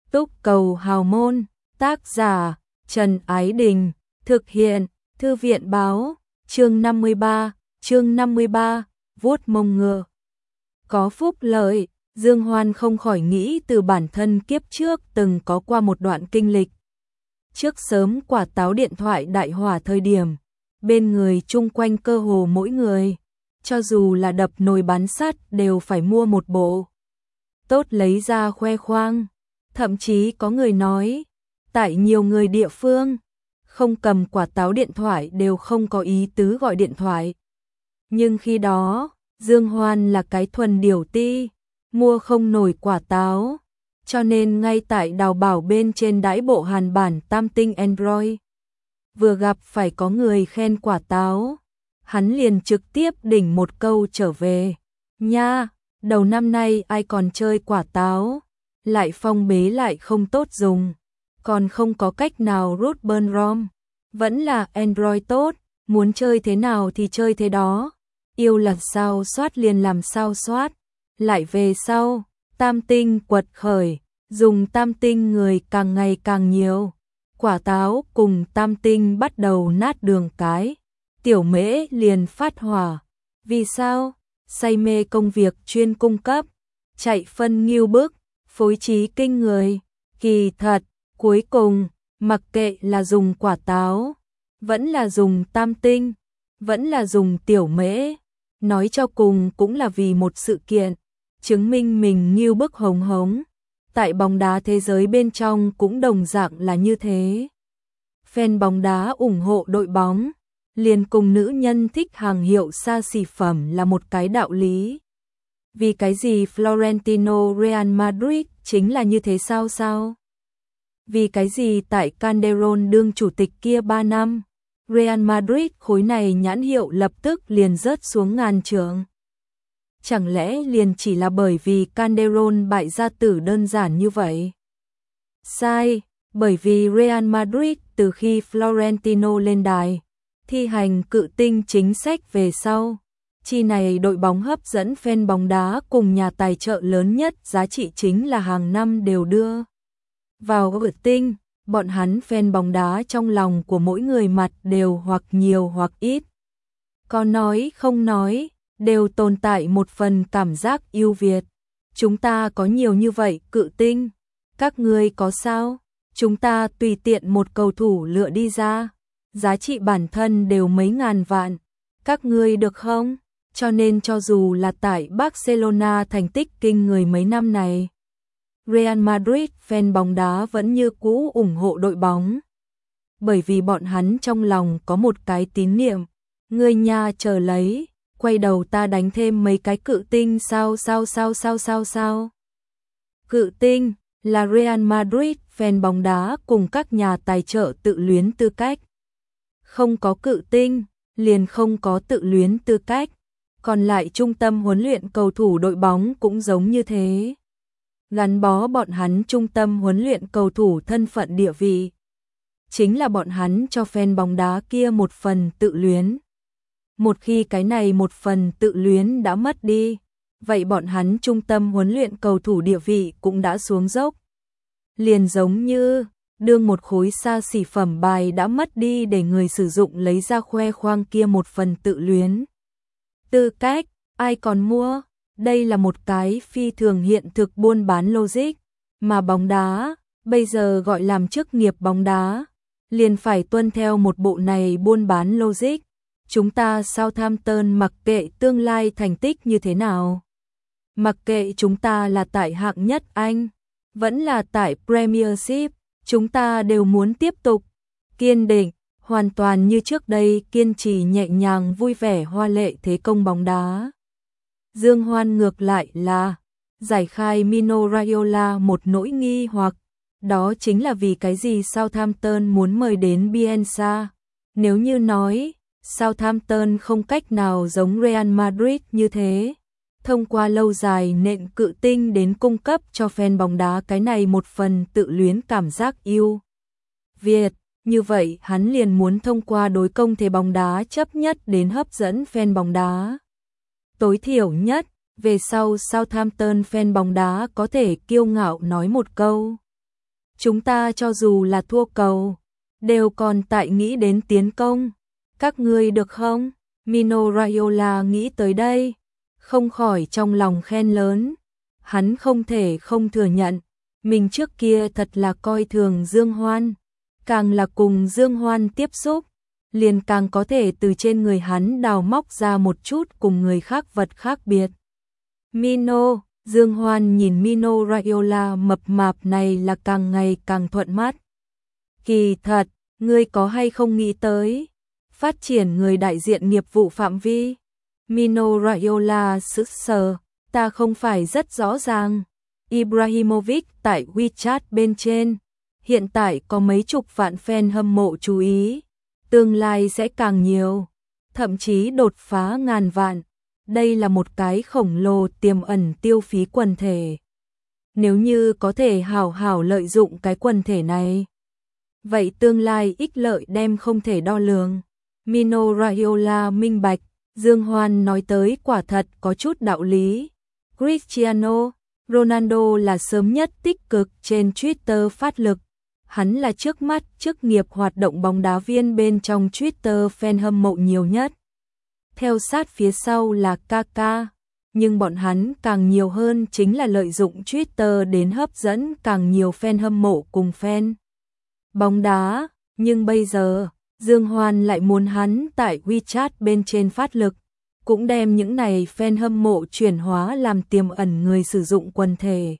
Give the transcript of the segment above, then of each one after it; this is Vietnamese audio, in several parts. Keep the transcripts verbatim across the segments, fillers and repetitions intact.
Túc cầu hào môn, tác giả Trần Ái Đình, thực hiện Thư viện báo, chương năm mươi ba, chương năm mươi ba, vuốt mông ngựa. Có phúc lợi, Dương Hoan không khỏi nghĩ từ bản thân kiếp trước từng có qua một đoạn kinh lịch. Trước sớm quả táo điện thoại đại hỏa thời điểm, bên người chung quanh cơ hồ mỗi người, cho dù là đập nồi bán sắt đều phải mua một bộ. Tốt lấy ra khoe khoang, thậm chí có người nói, tại nhiều người địa phương, không cầm quả táo điện thoại đều không có ý tứ gọi điện thoại. Nhưng khi đó, Dương Hoan là cái thuần điểu ti, mua không nổi quả táo, cho nên ngay tại đào bảo bên trên đãi bộ hàn bản tam tinh Android. Vừa gặp phải có người khen quả táo, hắn liền trực tiếp đỉnh một câu trở về. Nha, đầu năm nay ai còn chơi quả táo, lại phong bế lại không tốt dùng, còn không có cách nào root burn ROM, vẫn là Android tốt, muốn chơi thế nào thì chơi thế đó, yêu là sao soát liền làm sao soát. Lại về sau, tam tinh quật khởi, dùng tam tinh người càng ngày càng nhiều, quả táo cùng tam tinh bắt đầu nát đường cái, tiểu mễ liền phát hỏa. Vì sao? Say mê công việc chuyên cung cấp, chạy phân nghiêu bức, phối trí kinh người, kỳ thật, cuối cùng, mặc kệ là dùng quả táo, vẫn là dùng tam tinh, vẫn là dùng tiểu mễ, nói cho cùng cũng là vì một sự kiện, chứng minh mình nghiêu bức hống hống. Tại bóng đá thế giới bên trong cũng đồng dạng là như thế. Fan bóng đá ủng hộ đội bóng, liền cùng nữ nhân thích hàng hiệu xa xỉ phẩm là một cái đạo lý. Vì cái gì Florentino Real Madrid chính là như thế sao sao? Vì cái gì tại Calderón đương chủ tịch kia ba năm, Real Madrid khối này nhãn hiệu lập tức liền rớt xuống ngàn trượng? Chẳng lẽ liền chỉ là bởi vì Calderón bại gia tử đơn giản như vậy? Sai, bởi vì Real Madrid từ khi Florentino lên đài, thi hành cự tinh chính sách về sau, chi này đội bóng hấp dẫn fan bóng đá cùng nhà tài trợ lớn nhất giá trị chính là hàng năm đều đưa vào cự tinh, bọn hắn fan bóng đá trong lòng của mỗi người mặt đều hoặc nhiều hoặc ít, có nói không nói, đều tồn tại một phần cảm giác yêu Việt. Chúng ta có nhiều như vậy cự tinh, các ngươi có sao? Chúng ta tùy tiện một cầu thủ lựa đi ra, giá trị bản thân đều mấy ngàn vạn, các ngươi được không? Cho nên cho dù là tại Barcelona thành tích kinh người mấy năm này, Real Madrid fan bóng đá vẫn như cũ ủng hộ đội bóng. Bởi vì bọn hắn trong lòng có một cái tín niệm, ngươi nha chờ lấy, quay đầu ta đánh thêm mấy cái cự tinh sao sao sao sao sao sao. Cự tinh là Real Madrid fan bóng đá cùng các nhà tài trợ tự luyến tư cách. Không có cự tinh, liền không có tự luyến tư cách. Còn lại trung tâm huấn luyện cầu thủ đội bóng cũng giống như thế. Gắn bó bọn hắn trung tâm huấn luyện cầu thủ thân phận địa vị. Chính là bọn hắn cho fan bóng đá kia một phần tự luyến. Một khi cái này một phần tự luyến đã mất đi, vậy bọn hắn trung tâm huấn luyện cầu thủ địa vị cũng đã xuống dốc. Liền giống như, đương một khối xa xỉ phẩm bài đã mất đi để người sử dụng lấy ra khoe khoang kia một phần tự luyến. Tư cách, ai còn mua? Đây là một cái phi thường hiện thực buôn bán logic, mà bóng đá, bây giờ gọi làm chức nghiệp bóng đá, liền phải tuân theo một bộ này buôn bán logic. Chúng ta Southampton mặc kệ tương lai thành tích như thế nào, mặc kệ chúng ta là tại hạng nhất Anh, vẫn là tại Premiership, chúng ta đều muốn tiếp tục kiên định, hoàn toàn như trước đây kiên trì nhẹ nhàng vui vẻ hoa lệ thế công bóng đá. Dương Hoan ngược lại là giải khai Mino Raiola một nỗi nghi hoặc, đó chính là vì cái gì Southampton muốn mời đến Bielsa. Nếu như nói Southampton không cách nào giống Real Madrid như thế, thông qua lâu dài nện cự tinh đến cung cấp cho fan bóng đá cái này một phần tự luyến cảm giác yêu Việt, như vậy hắn liền muốn thông qua đối công thế bóng đá chấp nhất đến hấp dẫn fan bóng đá. Tối thiểu nhất, về sau Southampton fan bóng đá có thể kiêu ngạo nói một câu, Chúng ta cho dù là thua cầu, đều còn tại nghĩ đến tiến công. Các ngươi được không? Mino Raiola nghĩ tới đây, không khỏi trong lòng khen lớn. Hắn không thể không thừa nhận, mình trước kia thật là coi thường Dương Hoan. Càng là cùng Dương Hoan tiếp xúc, liền càng có thể từ trên người hắn đào móc ra một chút cùng người khác vật khác biệt. Mino, Dương Hoan nhìn Mino Raiola mập mạp này là càng ngày càng thuận mắt. Kỳ thật, ngươi có hay không nghĩ tới phát triển người đại diện nghiệp vụ phạm vi? Mino Raiola sững sờ, ta không phải rất rõ ràng. Ibrahimovic tại WeChat bên trên, hiện tại có mấy chục vạn fan hâm mộ chú ý, tương lai sẽ càng nhiều, thậm chí đột phá ngàn vạn. Đây là một cái khổng lồ tiềm ẩn tiêu phí quần thể. Nếu như có thể hảo hảo lợi dụng cái quần thể này, vậy tương lai ích lợi đem không thể đo lường. Mino Raiola minh bạch, Dương Hoan nói tới quả thật có chút đạo lý. Cristiano Ronaldo là sớm nhất tích cực trên Twitter phát lực. Hắn là trước mắt chức nghiệp hoạt động bóng đá viên bên trong Twitter fan hâm mộ nhiều nhất. Theo sát phía sau là Kaká, nhưng bọn hắn càng nhiều hơn chính là lợi dụng Twitter đến hấp dẫn càng nhiều fan hâm mộ cùng fan bóng đá. Nhưng bây giờ, Dương Hoan lại muốn hắn tại WeChat bên trên phát lực, cũng đem những này fan hâm mộ chuyển hóa làm tiềm ẩn người sử dụng quần thể.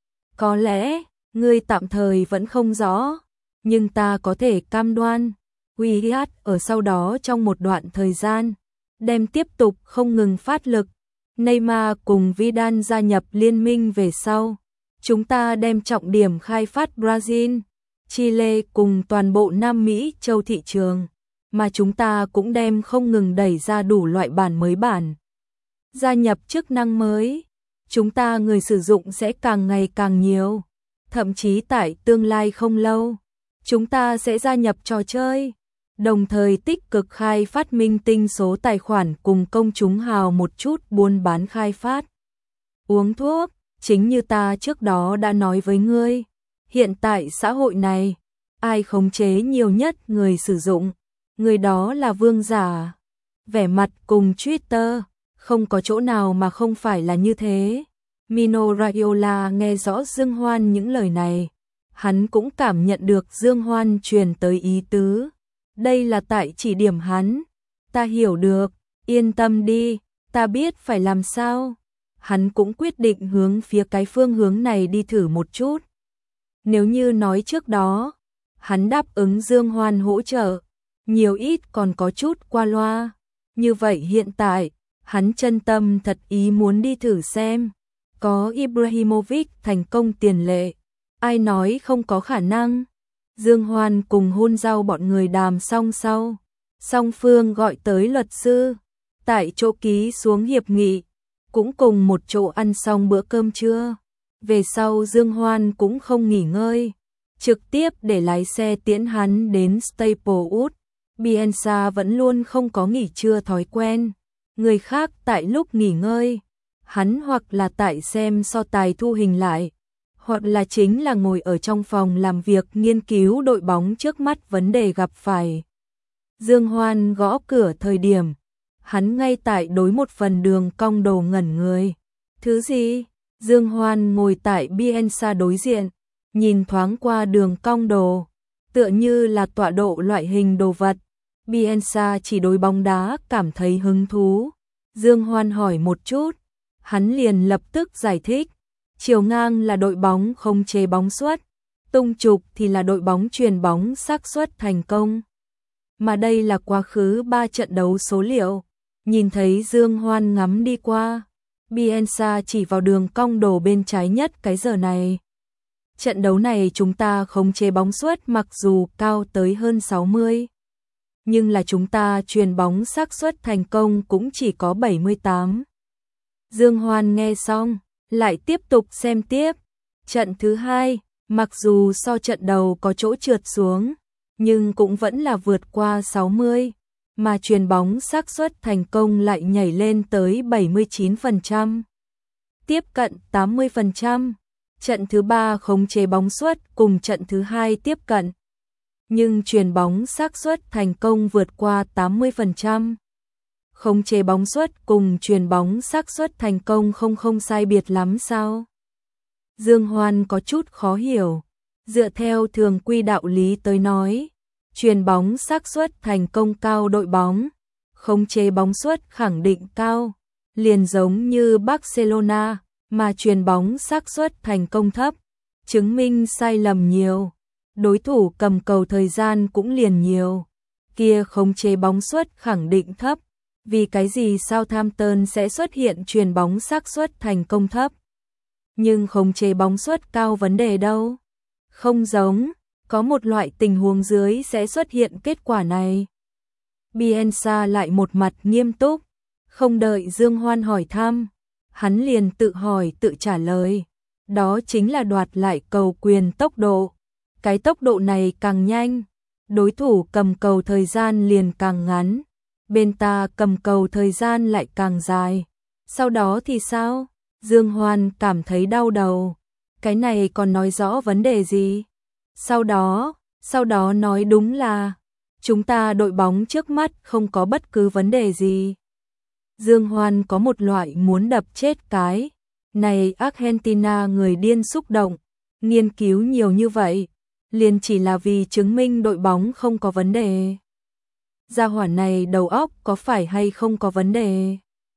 Có lẽ, ngươi tạm thời vẫn không rõ, nhưng ta có thể cam đoan, WeChat ở sau đó trong một đoạn thời gian, đem tiếp tục không ngừng phát lực. Neymar cùng Vidal gia nhập liên minh về sau, chúng ta đem trọng điểm khai phát Brazil, Chile cùng toàn bộ Nam Mỹ châu thị trường, mà chúng ta cũng đem không ngừng đẩy ra đủ loại bản mới bản. Gia nhập chức năng mới, chúng ta người sử dụng sẽ càng ngày càng nhiều, thậm chí tại tương lai không lâu, chúng ta sẽ gia nhập trò chơi, đồng thời tích cực khai phát minh tinh số tài khoản cùng công chúng hào một chút buôn bán khai phát. Uống thuốc, chính như ta trước đó đã nói với ngươi, hiện tại xã hội này, ai khống chế nhiều nhất người sử dụng, người đó là vương giả. Vẻ mặt cùng Twitter, không có chỗ nào mà không phải là như thế. Mino Raiola nghe rõ Dương Hoan những lời này, hắn cũng cảm nhận được Dương Hoan truyền tới ý tứ. Đây là tại chỉ điểm hắn. Ta hiểu được, yên tâm đi, ta biết phải làm sao. Hắn cũng quyết định hướng phía cái phương hướng này đi thử một chút. Nếu như nói trước đó, hắn đáp ứng Dương Hoan hỗ trợ, nhiều ít còn có chút qua loa. Như vậy hiện tại, hắn chân tâm thật ý muốn đi thử xem. Có Ibrahimovic thành công tiền lệ, ai nói không có khả năng. Dương Hoan cùng hôn giao bọn người đàm xong sau, song phương gọi tới luật sư, tại chỗ ký xuống hiệp nghị, cũng cùng một chỗ ăn xong bữa cơm trưa. Về sau Dương Hoan cũng không nghỉ ngơi, trực tiếp để lái xe tiễn hắn đến Staplewood. Bielsa vẫn luôn không có nghỉ trưa thói quen, người khác tại lúc nghỉ ngơi, hắn hoặc là tại xem so tài thu hình lại, hoặc là chính là ngồi ở trong phòng làm việc nghiên cứu đội bóng trước mắt vấn đề gặp phải. Dương Hoan gõ cửa thời điểm, hắn ngay tại đối một phần đường cong đồ ngẩn người. Thứ gì? Dương Hoan ngồi tại Bielsa đối diện, nhìn thoáng qua đường cong đồ, tựa như là tọa độ loại hình đồ vật. Bielsa chỉ đối bóng đá cảm thấy hứng thú. Dương Hoan hỏi một chút, hắn liền lập tức giải thích. Chiều ngang là đội bóng không chế bóng suất, tung trục thì là đội bóng truyền bóng xác suất thành công. Mà đây là quá khứ ba trận đấu số liệu. Nhìn thấy Dương Hoan ngắm đi qua, Bielsa chỉ vào đường cong đồ bên trái nhất cái giờ này. Trận đấu này chúng ta không chế bóng suất mặc dù cao tới hơn sáu mươi, nhưng là chúng ta truyền bóng xác suất thành công cũng chỉ có bảy mươi tám. Dương Hoan nghe xong, lại tiếp tục xem tiếp. Trận thứ hai, mặc dù so trận đầu có chỗ trượt xuống, nhưng cũng vẫn là vượt qua sáu mươi, mà truyền bóng xác suất thành công lại nhảy lên tới bảy mươi chín phần trăm, tiếp cận tám mươi phần trăm. Trận thứ ba khống chế bóng suất cùng trận thứ hai tiếp cận. Nhưng chuyền bóng xác suất thành công vượt qua tám mươi phần trăm. Khống chế bóng suất cùng chuyền bóng xác suất thành công không không sai biệt lắm sao? Dương Hoan có chút khó hiểu. Dựa theo thường quy đạo lý tới nói, chuyền bóng xác suất thành công cao đội bóng, khống chế bóng suất khẳng định cao, liền giống như Barcelona, mà chuyền bóng xác suất thành công thấp, chứng minh sai lầm nhiều, đối thủ cầm cầu thời gian cũng liền nhiều. Kia khống chế bóng suất khẳng định thấp, vì cái gì Southampton sẽ xuất hiện chuyền bóng xác suất thành công thấp? Nhưng khống chế bóng suất cao vấn đề đâu? Không giống, có một loại tình huống dưới sẽ xuất hiện kết quả này. Bielsa lại một mặt nghiêm túc, không đợi Dương Hoan hỏi thăm, hắn liền tự hỏi tự trả lời. Đó chính là đoạt lại cầu quyền tốc độ. Cái tốc độ này càng nhanh, đối thủ cầm cầu thời gian liền càng ngắn, bên ta cầm cầu thời gian lại càng dài. Sau đó thì sao? Dương Hoan cảm thấy đau đầu. Cái này còn nói rõ vấn đề gì? Sau đó, sau đó nói đúng là chúng ta đội bóng trước mắt không có bất cứ vấn đề gì. Dương Hoan có một loại muốn đập chết cái này Argentina người điên xúc động, nghiên cứu nhiều như vậy, liền chỉ là vì chứng minh đội bóng không có vấn đề. Gia hỏa này đầu óc có phải hay không có vấn đề?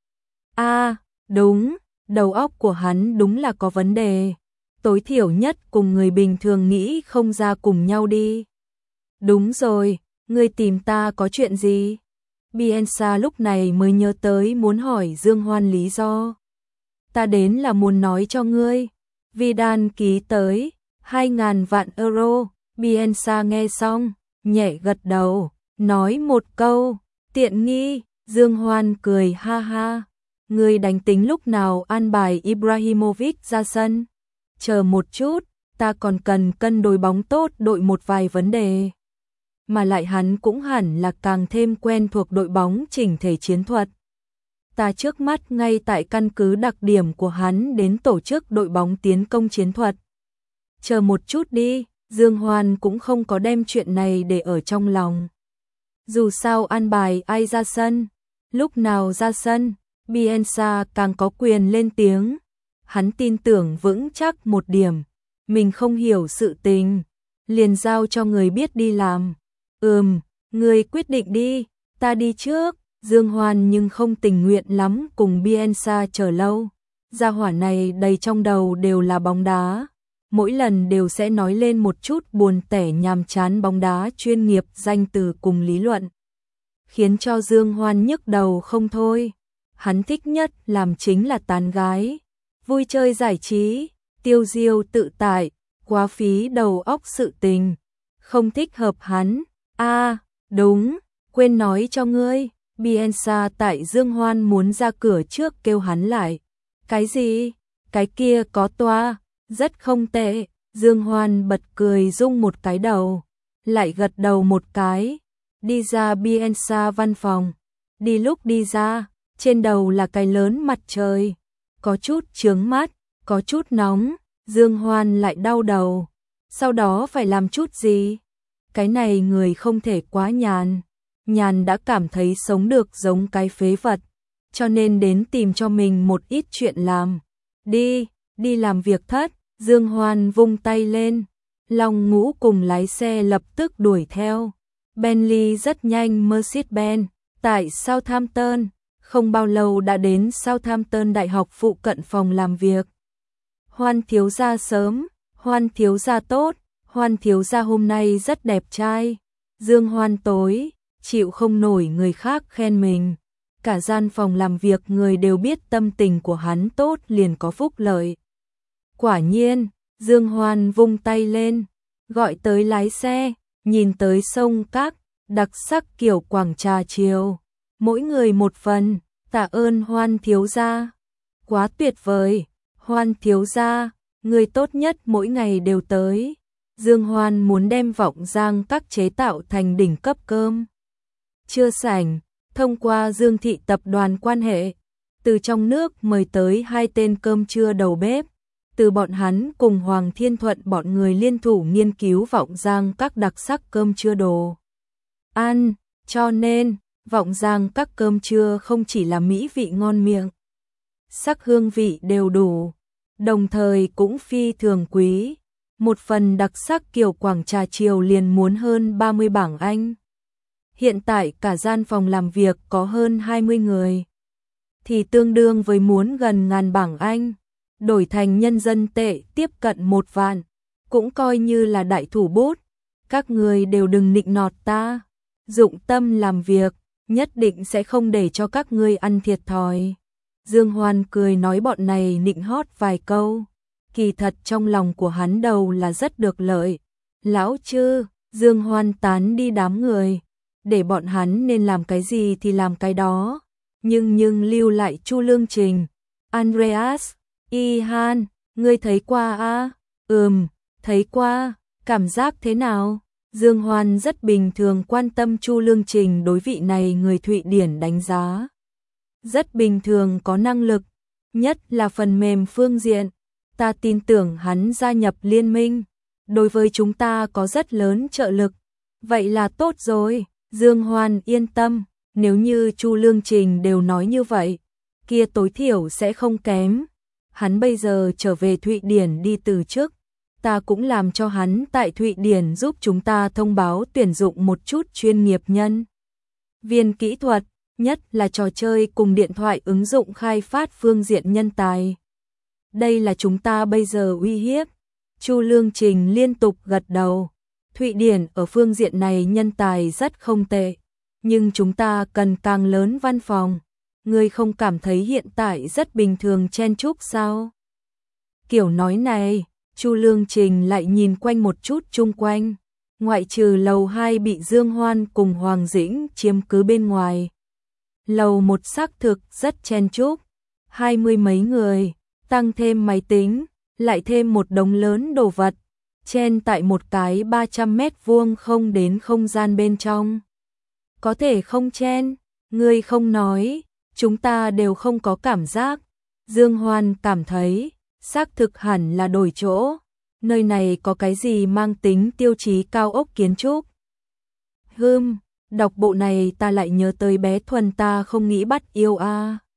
A, à, đúng, đầu óc của hắn đúng là có vấn đề. Tối thiểu nhất cùng người bình thường nghĩ không ra cùng nhau đi. Đúng rồi, ngươi tìm ta có chuyện gì? Bielsa lúc này mới nhớ tới muốn hỏi Dương Hoan lý do. Ta đến là muốn nói cho ngươi, Vidal ký tới hai ngàn vạn euro. Bielsa nghe xong, nhẹ gật đầu, nói một câu, tiện nghi. Dương Hoan cười ha ha, ngươi đánh tính lúc nào an bài Ibrahimovic ra sân? Chờ một chút, ta còn cần cân đối bóng tốt đội một vài vấn đề. Mà lại hắn cũng hẳn là càng thêm quen thuộc đội bóng chỉnh thể chiến thuật. Ta trước mắt ngay tại căn cứ đặc điểm của hắn đến tổ chức đội bóng tiến công chiến thuật. Chờ một chút đi, Dương Hoan cũng không có đem chuyện này để ở trong lòng. Dù sao an bài ai ra sân, lúc nào ra sân, Bielsa càng có quyền lên tiếng. Hắn tin tưởng vững chắc một điểm, mình không hiểu sự tình, liền giao cho người biết đi làm. Ừm, người quyết định đi, ta đi trước. Dương Hoan nhưng không tình nguyện lắm cùng Bielsa chờ lâu. Gia hỏa này đầy trong đầu đều là bóng đá, mỗi lần đều sẽ nói lên một chút buồn tẻ nhàm chán bóng đá chuyên nghiệp danh từ cùng lý luận, khiến cho Dương Hoan nhức đầu không thôi. Hắn thích nhất làm chính là tán gái, vui chơi giải trí, tiêu diêu tự tại, quá phí đầu óc sự tình, không thích hợp hắn. A, à, đúng, quên nói cho ngươi, Bielsa tại Dương Hoan muốn ra cửa trước kêu hắn lại. Cái gì? Cái kia có toa, rất không tệ. Dương Hoan bật cười rung một cái đầu, lại gật đầu một cái, đi ra Bielsa văn phòng. Đi lúc đi ra, trên đầu là cái lớn mặt trời, có chút chướng mắt, có chút nóng, Dương Hoan lại đau đầu. Sau đó phải làm chút gì? Cái này người không thể quá nhàn, nhàn đã cảm thấy sống được giống cái phế vật, cho nên đến tìm cho mình một ít chuyện làm. Đi, đi làm việc thất. Dương Hoan vung tay lên, Long Ngũ cùng lái xe lập tức đuổi theo. Bentley rất nhanh Mercedes-Benz, tại Southampton, không bao lâu đã đến Southampton Đại học phụ cận phòng làm việc. Hoan thiếu gia sớm, Hoan thiếu gia tốt, Hoan thiếu gia hôm nay rất đẹp trai. Dương Hoan tối, chịu không nổi người khác khen mình. Cả gian phòng làm việc người đều biết tâm tình của hắn tốt liền có phúc lợi. Quả nhiên, Dương Hoan vung tay lên, gọi tới lái xe, nhìn tới sông các, đặc sắc kiểu quảng trà chiều. Mỗi người một phần, tạ ơn Hoan thiếu gia. Quá tuyệt vời, Hoan thiếu gia, người tốt nhất mỗi ngày đều tới. Dương Hoan muốn đem Vọng Giang các chế tạo thành đỉnh cấp cơm chưa sảnh, thông qua Dương Thị tập đoàn quan hệ, từ trong nước mời tới hai tên cơm trưa đầu bếp, từ bọn hắn cùng Hoàng Thiên Thuận bọn người liên thủ nghiên cứu Vọng Giang các đặc sắc cơm trưa đồ ăn, cho nên Vọng Giang các cơm trưa không chỉ là mỹ vị ngon miệng, sắc hương vị đều đủ, đồng thời cũng phi thường quý. Một phần đặc sắc kiểu Quảng Trà Triều liền muốn hơn ba mươi bảng Anh. Hiện tại cả gian phòng làm việc có hơn hai mươi người, thì tương đương với muốn gần ngàn bảng Anh, đổi thành nhân dân tệ tiếp cận một vạn, cũng coi như là đại thủ bút. Các người đều đừng nịnh nọt ta, dụng tâm làm việc, nhất định sẽ không để cho các ngươi ăn thiệt thòi. Dương Hoan cười nói bọn này nịnh hót vài câu, kỳ thật trong lòng của hắn đầu là rất được lợi. Lão chư, Dương Hoan tán đi đám người, để bọn hắn nên làm cái gì thì làm cái đó, nhưng nhưng lưu lại Chu Lương Trình. Andreas, Ihan, ngươi thấy qua à? Ừm, thấy qua, cảm giác thế nào? Dương Hoan rất bình thường quan tâm Chu Lương Trình đối vị này người Thụy Điển đánh giá. Rất bình thường, có năng lực, nhất là phần mềm phương diện. Ta tin tưởng hắn gia nhập liên minh, đối với chúng ta có rất lớn trợ lực. Vậy là tốt rồi, Dương Hoan yên tâm, nếu như Chu Lương Trình đều nói như vậy, kia tối thiểu sẽ không kém. Hắn bây giờ trở về Thụy Điển đi từ chức, ta cũng làm cho hắn tại Thụy Điển giúp chúng ta thông báo tuyển dụng một chút chuyên nghiệp nhân viên kỹ thuật, nhất là trò chơi cùng điện thoại ứng dụng khai phát phương diện nhân tài. Đây là chúng ta bây giờ uy hiếp. Chu Lương Trình liên tục gật đầu. Thụy Điển ở phương diện này nhân tài rất không tệ, nhưng chúng ta cần càng lớn văn phòng. Ngươi không cảm thấy hiện tại rất bình thường chen chúc sao? Kiểu nói này, Chu Lương Trình lại nhìn quanh một chút chung quanh, ngoại trừ lầu hai bị Dương Hoan cùng Hoàng Dĩnh chiếm cứ bên ngoài. Lầu một xác thực rất chen chúc, hai mươi mấy người, tăng thêm máy tính, lại thêm một đống lớn đồ vật, chen tại một cái ba trăm mét vuông không đến không gian bên trong. Có thể không chen, ngươi không nói, chúng ta đều không có cảm giác. Dương Hoan cảm thấy, xác thực hẳn là đổi chỗ, nơi này có cái gì mang tính tiêu chí cao ốc kiến trúc. Hừm, đọc bộ này ta lại nhớ tới bé Thuần ta không nghĩ bắt yêu a.